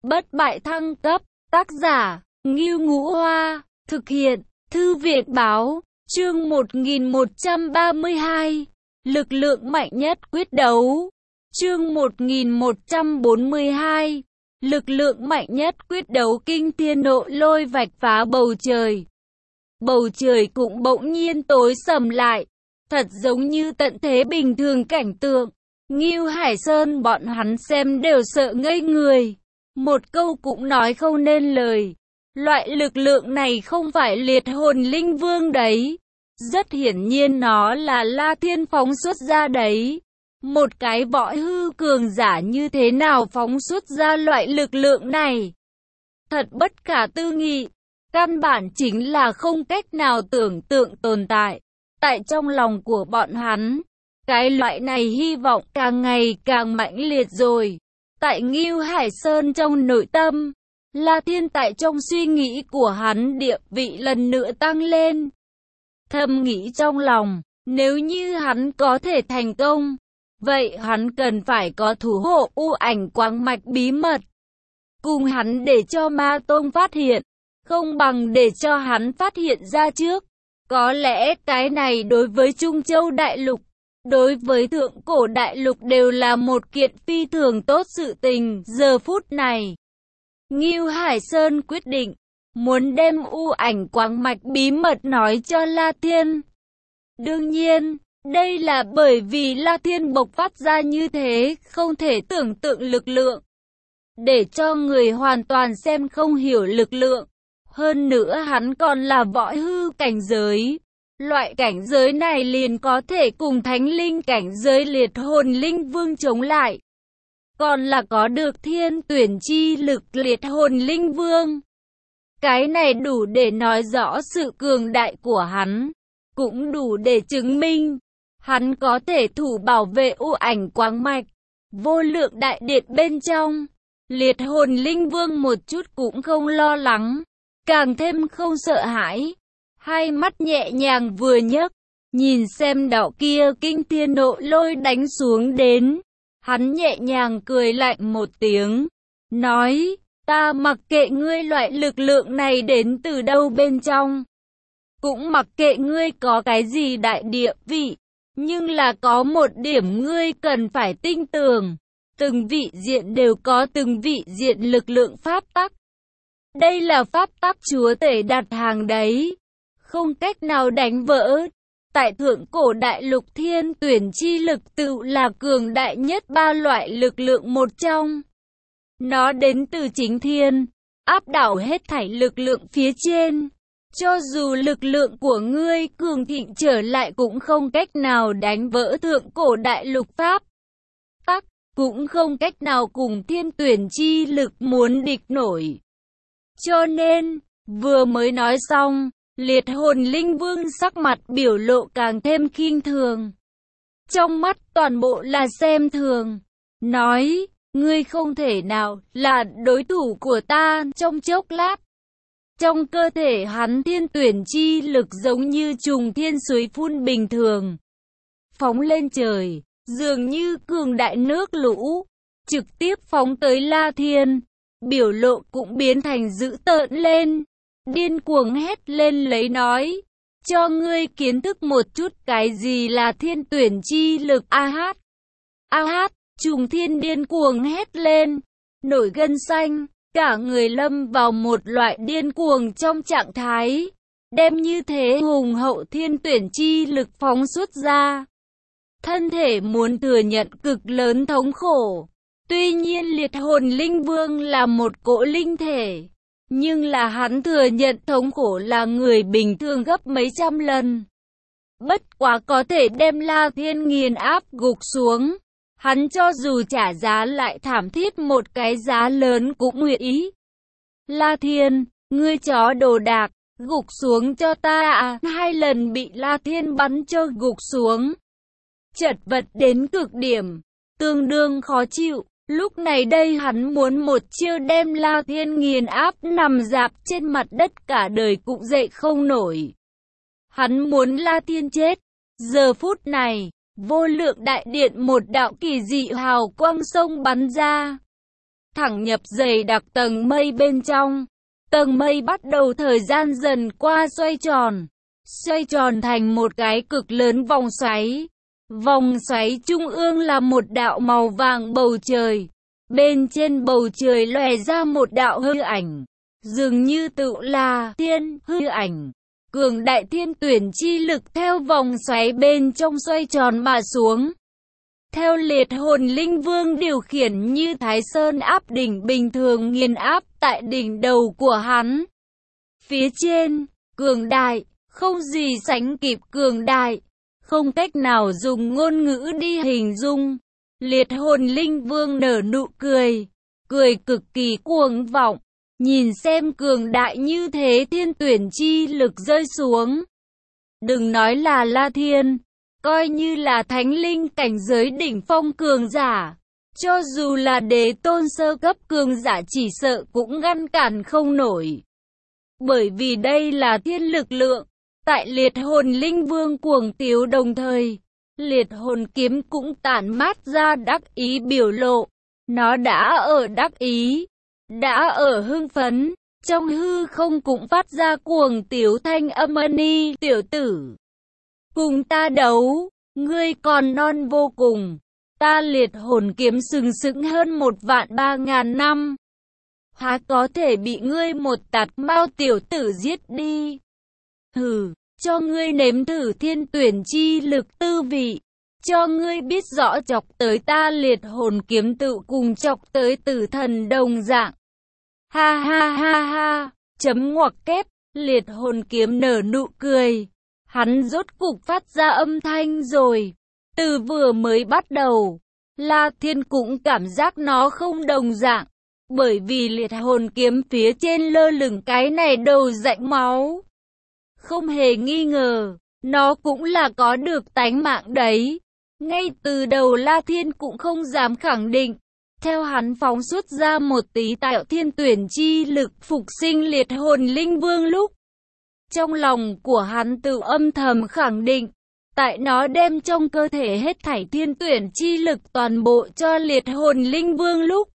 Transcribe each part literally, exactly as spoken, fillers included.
bất bại thăng cấp, tác giả, Ngưu Ngũ Hoa, thực hiện, Thư viện Báo, chương một nghìn một trăm ba mươi hai, lực lượng mạnh nhất quyết đấu, chương một nghìn một trăm bốn mươi hai, lực lượng mạnh nhất quyết đấu. Kinh thiên nộ lôi vạch phá bầu trời. Bầu trời cũng bỗng nhiên tối sầm lại, thật giống như tận thế bình thường cảnh tượng. Ngưu Hải Sơn bọn hắn xem đều sợ ngây người, một câu cũng nói không nên lời. Loại lực lượng này không phải liệt hồn linh vương đấy, rất hiển nhiên nó là La Thiên phóng xuất ra đấy. Một cái võ hư cường giả như thế nào phóng xuất ra loại lực lượng này? Thật bất khả tư nghị, căn bản chính là không cách nào tưởng tượng tồn tại. Tại trong lòng của bọn hắn, cái loại này hy vọng càng ngày càng mãnh liệt rồi. Tại Ngưu Hải Sơn trong nội tâm, La Thiên tại trong suy nghĩ của hắn địa vị lần nữa tăng lên. Thầm nghĩ trong lòng, nếu như hắn có thể thành công, vậy hắn cần phải có thủ hộ u ảnh quang mạch bí mật. Cùng hắn để cho Ma Tông phát hiện, không bằng để cho hắn phát hiện ra trước. Có lẽ cái này đối với Trung Châu Đại Lục, đối với Thượng Cổ Đại Lục đều là một kiện phi thường tốt sự tình. Giờ phút này, Ngưu Hải Sơn quyết định, muốn đem u ảnh quang mạch bí mật nói cho La Thiên. Đương nhiên, đây là bởi vì La Thiên bộc phát ra như thế, không thể tưởng tượng lực lượng. Để cho người hoàn toàn xem không hiểu lực lượng. Hơn nữa hắn còn là võ hư cảnh giới. Loại cảnh giới này liền có thể cùng thánh linh cảnh giới liệt hồn linh vương chống lại. Còn là có được thiên tuyển chi lực liệt hồn linh vương. Cái này đủ để nói rõ sự cường đại của hắn. Cũng đủ để chứng minh hắn có thể thủ bảo vệ u ảnh quang mạch. Vô lượng đại điện bên trong, liệt hồn linh vương một chút cũng không lo lắng, càng thêm không sợ hãi. Hai mắt nhẹ nhàng vừa nhấc, nhìn xem đạo kia kinh thiên nộ lôi đánh xuống đến. Hắn nhẹ nhàng cười lạnh một tiếng, nói, ta mặc kệ ngươi loại lực lượng này đến từ đâu bên trong. Cũng mặc kệ ngươi có cái gì đại địa vị, nhưng là có một điểm ngươi cần phải tinh tường. Từng vị diện đều có từng vị diện lực lượng pháp tắc. Đây là pháp tắc chúa tể đặt hàng đấy, không cách nào đánh vỡ. Tại Thượng Cổ Đại Lục thiên tuyển chi lực tự là cường đại nhất ba loại lực lượng một trong. Nó đến từ chính thiên, áp đảo hết thảy lực lượng phía trên. Cho dù lực lượng của ngươi cường thịnh trở lại cũng không cách nào đánh vỡ Thượng Cổ Đại Lục pháp tắc, cũng không cách nào cùng thiên tuyển chi lực muốn địch nổi. Cho nên, vừa mới nói xong, liệt hồn linh vương sắc mặt biểu lộ càng thêm khinh thường. Trong mắt toàn bộ là xem thường, nói, ngươi không thể nào là đối thủ của ta trong chốc lát. Trong cơ thể hắn thiên tuyển chi lực giống như trùng thiên suối phun bình thường, phóng lên trời, dường như cường đại nước lũ, trực tiếp phóng tới La Thiên. Biểu lộ cũng biến thành dữ tợn lên, điên cuồng hét lên lấy nói, cho ngươi kiến thức một chút cái gì là thiên tuyển chi lực. A hát, a hát, trùng thiên điên cuồng hét lên, nổi gân xanh, cả người lâm vào một loại điên cuồng trong trạng thái, đem như thế hùng hậu thiên tuyển chi lực phóng xuất ra. Thân thể muốn thừa nhận cực lớn thống khổ. Tuy nhiên liệt hồn linh vương là một cỗ linh thể, nhưng là hắn thừa nhận thống khổ là người bình thường gấp mấy trăm lần. Bất quá có thể đem La Thiên nghiền áp gục xuống, hắn cho dù trả giá lại thảm thiết một cái giá lớn cũng nguyện ý. La Thiên, ngươi chó đồ đạc, gục xuống cho ta à. Hai lần bị La Thiên bắn cho gục xuống, chật vật đến cực điểm, tương đương khó chịu. Lúc này đây hắn muốn một chiêu đem La Thiên nghiền áp nằm rạp trên mặt đất cả đời cũng dậy không nổi. Hắn muốn La Thiên chết. Giờ phút này, vô lượng đại điện một đạo kỳ dị hào quang sông bắn ra. thẳng nhập dày đặc tầng mây bên trong. Tầng mây bắt đầu thời gian dần qua xoay tròn, xoay tròn thành một cái cực lớn vòng xoáy. Vòng xoáy trung ương là một đạo màu vàng bầu trời. Bên trên bầu trời lòe ra một đạo hư ảnh, dường như tự là thiên hư ảnh. Cường đại thiên tuyển chi lực theo vòng xoáy bên trong xoay tròn mà xuống. Theo liệt hồn linh vương điều khiển như Thái Sơn áp đỉnh bình thường nghiền áp tại đỉnh đầu của hắn. Phía trên, cường đại, không gì sánh kịp cường đại, không cách nào dùng ngôn ngữ đi hình dung. Liệt hồn linh vương nở nụ cười, cười cực kỳ cuồng vọng, nhìn xem cường đại như thế thiên tuyển chi lực rơi xuống. Đừng nói là La Thiên, coi như là thánh linh cảnh giới đỉnh phong cường giả, cho dù là đế tôn sơ cấp cường giả chỉ sợ cũng ngăn cản không nổi. Bởi vì đây là thiên lực lượng, tại liệt hồn linh vương cuồng tiếu đồng thời, liệt hồn kiếm cũng tản mát ra đắc ý biểu lộ. Nó đã ở đắc ý, đã ở hưng phấn, trong hư không cũng phát ra cuồng tiếu thanh âm ni, tiểu tử. Cùng ta đấu, ngươi còn non vô cùng, ta liệt hồn kiếm sừng sững hơn một vạn ba ngàn năm. Há có thể bị ngươi một tạt mao tiểu tử giết đi. Hừ, cho ngươi nếm thử thiên tuyển chi lực tư vị. Cho ngươi biết rõ chọc tới ta liệt hồn kiếm tự cùng chọc tới tử thần đồng dạng. Ha ha ha ha, chấm ngoặc kép, liệt hồn kiếm nở nụ cười. Hắn rốt cục phát ra âm thanh rồi. Từ vừa mới bắt đầu, La Thiên cũng cảm giác nó không đồng dạng. Bởi vì liệt hồn kiếm phía trên lơ lửng cái này đầu rãnh máu. Không hề nghi ngờ, nó cũng là có được tánh mạng đấy. Ngay từ đầu La Thiên cũng không dám khẳng định. Theo hắn phóng xuất ra một tí tạo thiên tuyển chi lực phục sinh liệt hồn linh vương lúc. Trong lòng của hắn tự âm thầm khẳng định. Tại nó đem trong cơ thể hết thảy thiên tuyển chi lực toàn bộ cho liệt hồn linh vương lúc.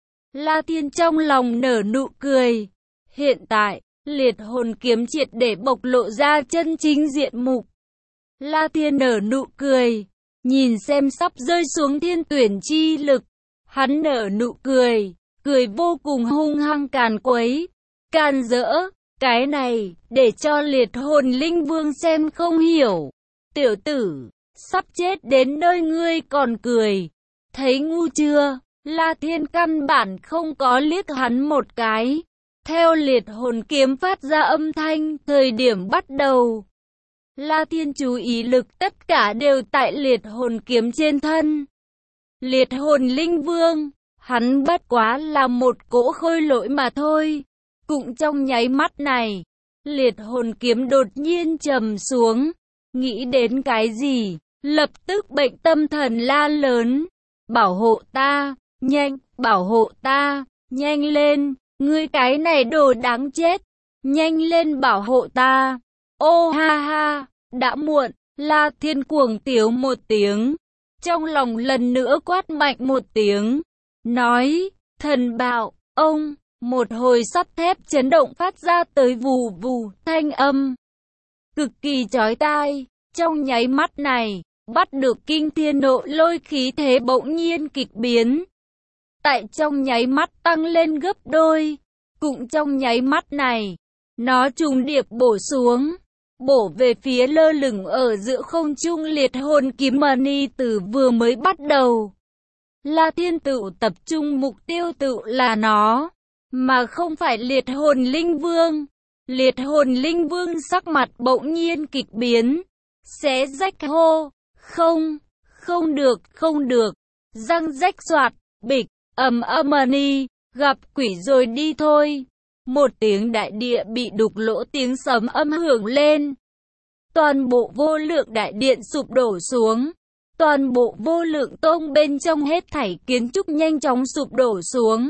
La Thiên trong lòng nở nụ cười. Hiện tại, liệt hồn kiếm triệt để bộc lộ ra chân chính diện mục. La Thiên nở nụ cười. Nhìn xem sắp rơi xuống thiên tuyển chi lực. Hắn nở nụ cười. Cười vô cùng hung hăng càn quấy. Càn rỡ. Cái này, để cho liệt hồn linh vương xem không hiểu. Tiểu tử, sắp chết đến nơi ngươi còn cười. Thấy ngu chưa? La Thiên căn bản không có liếc hắn một cái. Theo liệt hồn kiếm phát ra âm thanh, thời điểm bắt đầu. La Thiên chú ý lực tất cả đều tại liệt hồn kiếm trên thân. Liệt hồn linh vương, hắn bất quá là một cỗ khôi lỗi mà thôi. Cũng trong nháy mắt này, liệt hồn kiếm đột nhiên trầm xuống. Nghĩ đến cái gì, lập tức bệnh tâm thần la lớn. Bảo hộ ta, nhanh, bảo hộ ta, nhanh lên, ngươi cái này đồ đáng chết. Nhanh lên bảo hộ ta. Ô ha ha, đã muộn, La Thiên cuồng tiếu một tiếng. Trong lòng lần nữa quát mạnh một tiếng. Nói, thần bảo, ông, một hồi sắt thép chấn động phát ra tới vù vù, thanh âm. Cực kỳ chói tai, trong nháy mắt này, bắt được kinh thiên nộ lôi khí thế bỗng nhiên kịch biến. Tại trong nháy mắt tăng lên gấp đôi, cũng trong nháy mắt này, nó trùng điệp bổ xuống, bổ về phía lơ lửng ở giữa không trung liệt hồn kiếm mani từ vừa mới bắt đầu. La Thiên tự tập trung mục tiêu tự là nó, mà không phải liệt hồn linh vương. Liệt hồn linh vương sắc mặt bỗng nhiên kịch biến, xé rách hô, không, không được, không được, răng rách xoạt, bịch, ầm ầm ni, gặp quỷ rồi đi thôi. Một tiếng đại địa bị đục lỗ tiếng sấm âm hưởng lên. Toàn bộ vô lượng đại điện sụp đổ xuống. Toàn bộ vô lượng tông bên trong hết thảy kiến trúc nhanh chóng sụp đổ xuống.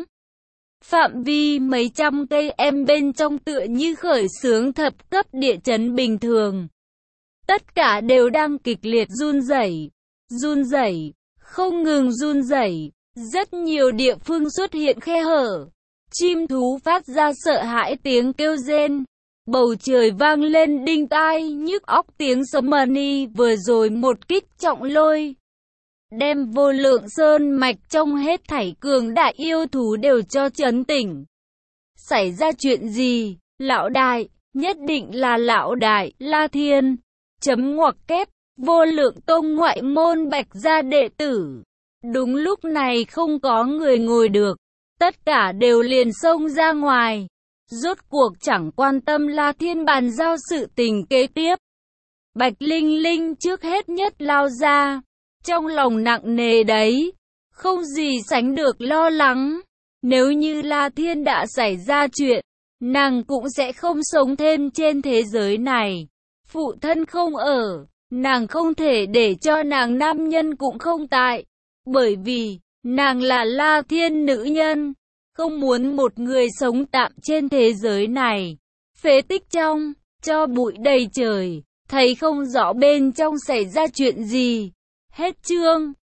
Phạm vi mấy trăm cây em bên trong tựa như khởi xướng thập cấp địa chấn bình thường. Tất cả đều đang kịch liệt run rẩy, run rẩy, không ngừng run rẩy. Rất nhiều địa phương xuất hiện khe hở. Chim thú phát ra sợ hãi tiếng kêu rên. Bầu trời vang lên đinh tai nhức óc tiếng sấm mani vừa rồi một kích trọng lôi. Đem vô lượng sơn mạch trong hết thảy cường đại yêu thú đều cho chấn tỉnh. Xảy ra chuyện gì? Lão đại, nhất định là lão đại, La Thiên. Chấm ngoặc kép, vô lượng tông ngoại môn bạch gia đệ tử. Đúng lúc này không có người ngồi được. Tất cả đều liền xông ra ngoài. Rốt cuộc chẳng quan tâm La Thiên bàn giao sự tình kế tiếp. Bạch Linh Linh trước hết nhất lao ra. Trong lòng nặng nề đấy. Không gì sánh được lo lắng. Nếu như La Thiên đã xảy ra chuyện, nàng cũng sẽ không sống thêm trên thế giới này. Phụ thân không ở, nàng không thể để cho nàng nam nhân cũng không tại. Bởi vì, nàng là La Thiên nữ nhân. Không muốn một người sống tạm trên thế giới này. Phế tích trong, cho bụi đầy trời, thấy không rõ bên trong xảy ra chuyện gì. Hết chương.